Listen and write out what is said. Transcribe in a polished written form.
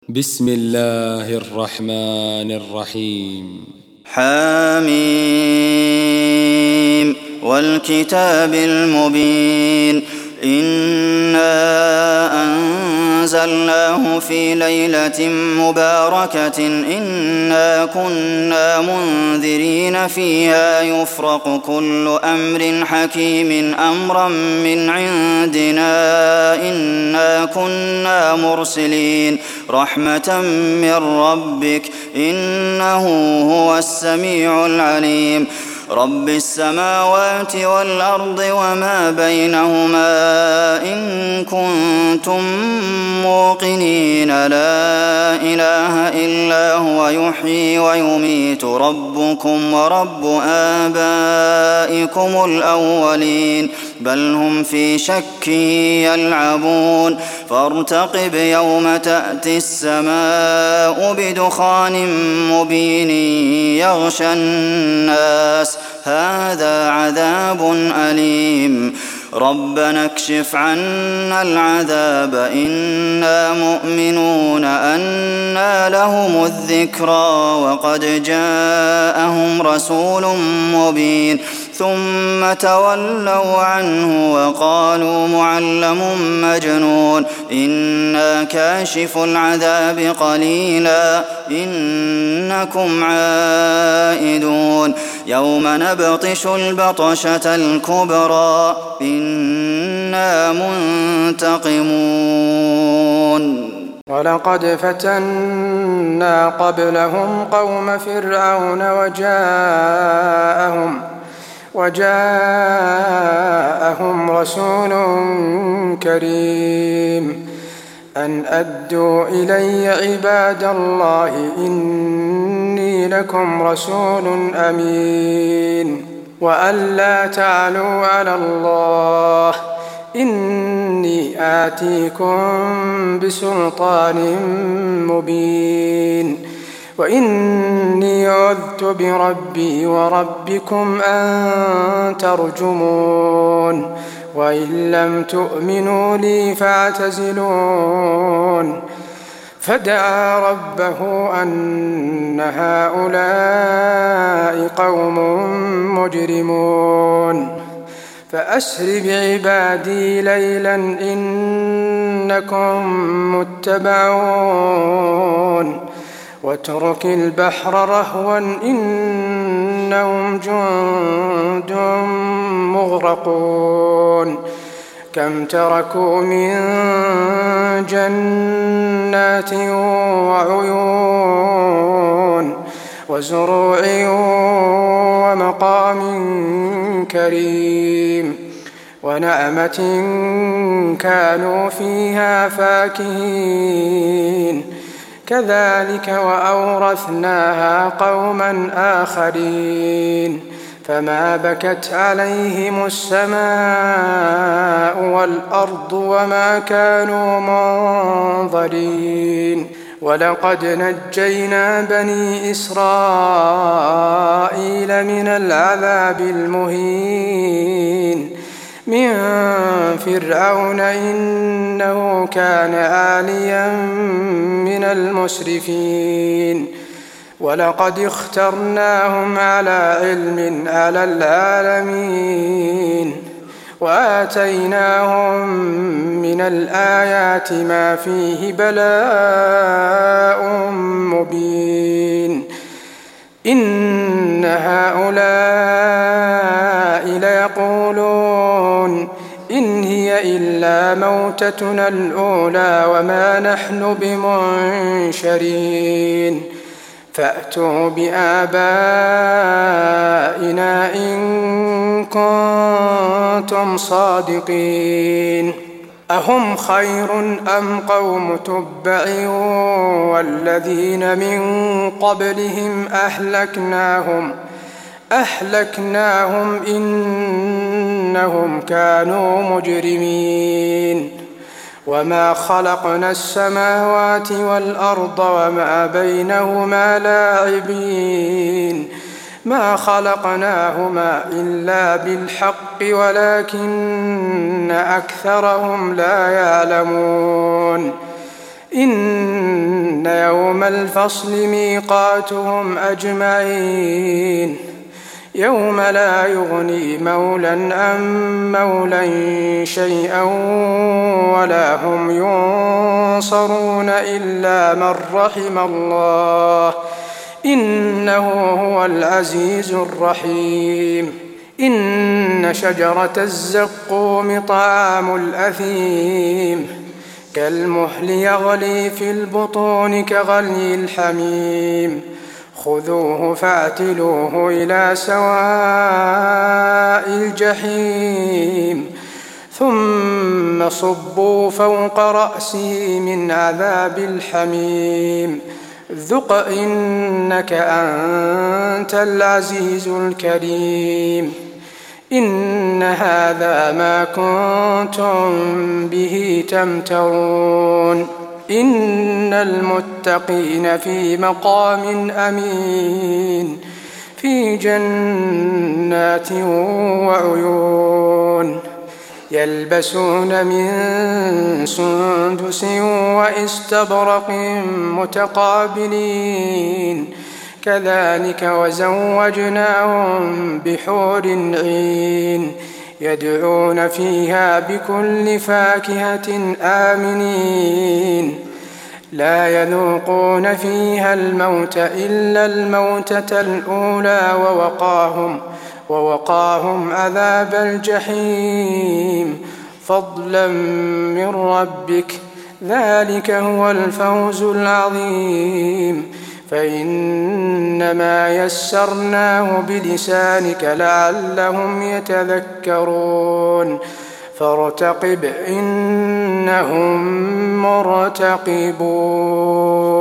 بسم الله الرحمن الرحيم. حميم والكتاب المبين إنا أنزلناه في ليلة مباركة إنا كنا منذرين فيها يفرق كل أمر حكيم أمرا من عندنا إنا كنا مرسلين رحمة من ربك إنه هو السميع العليم رب السماوات والأرض وما بينهما إن كنتم موقنين لا إله إلا هو يحيي ويميت ربكم ورب آبائكم الأولين بل هم في شك يلعبون فارتقب يوم تأتي السماء بدخان مبين يغشى الناس هذا عذاب أليم ربنا اكشف عنا العذاب إنا مؤمنون أنى لهم الذكرى وقد جاءهم رسول مبين ثم تولوا عنه وقالوا معلم مجنون إنا كاشف العذاب قليلا إنكم عائدون يوم نبطش البطشة الكبرى إنا منتقمون ولقد فتنا قبلهم قوم فرعون وجاءهم رسول كريم أن أدوا إلي عباد الله إني لكم رسول أمين وأن لا تعلوا على الله إني آتيكم بسلطان مبين وإني عذت بربي وربكم أن ترجمون وإن لم تؤمنوا لي فاعتزلون فدعا ربه أن هؤلاء قوم مجرمون فأسر بعبادي ليلا إنكم متبعون واترك البحر رهوا إنهم جند مغرقون كم تركوا من جنات وعيون وزروع ومقام كريم ونعمة كانوا فيها فاكهين كذلك وأورثناها قوما آخرين فما بكت عليهم السماء والأرض وما كانوا منظرين ولقد نجينا بني إسرائيل من العذاب المهين من فرعون إنه كان عاليا من المسرفين ولقد اخترناهم على علم على العالمين وآتيناهم من الآيات ما فيه بلاء مبين إن هؤلاء ليقولون إن هي إلا موتتنا الأولى وما نحن بمنشرين فأتوا بآبائنا إن كنتم صادقين أهم خير أم قوم تبع والذين من قبلهم أهلكناهم إنهم كانوا مجرمين وما خلقنا السماوات والأرض وما بينهما لاعبين ما خلقناهما إلا بالحق ولكن أكثرهم لا يعلمون إن يوم الفصل ميقاتهم أجمعين يوم لا يغني مولى عن مولى شيئا ولا هم ينصرون إلا من رحم الله إنه هو العزيز الرحيم إن شجرة الزقوم طعام الأثيم كالمهل يغلي في البطون كغلي الحميم خذوه فاعتلوه إلى سواء الجحيم ثم صبوا فوق رأسه من عذاب الحميم ذق إنك أنت العزيز الكريم إن هذا ما كنتم به تمترون إن المتقين في مقام أمين في جنات وعيون يلبسون من سندس وإستبرق متقابلين كذلك وزوجناهم بحور عين يدعون فيها بكل فاكهة آمنين لا يذوقون فيها الموت إلا الموتة الأولى ووقاهم عذاب الجحيم فضلا من ربك ذلك هو الفوز العظيم فإنما يسرناه بلسانك لعلهم يتذكرون فارتقب إنهم مرتقبون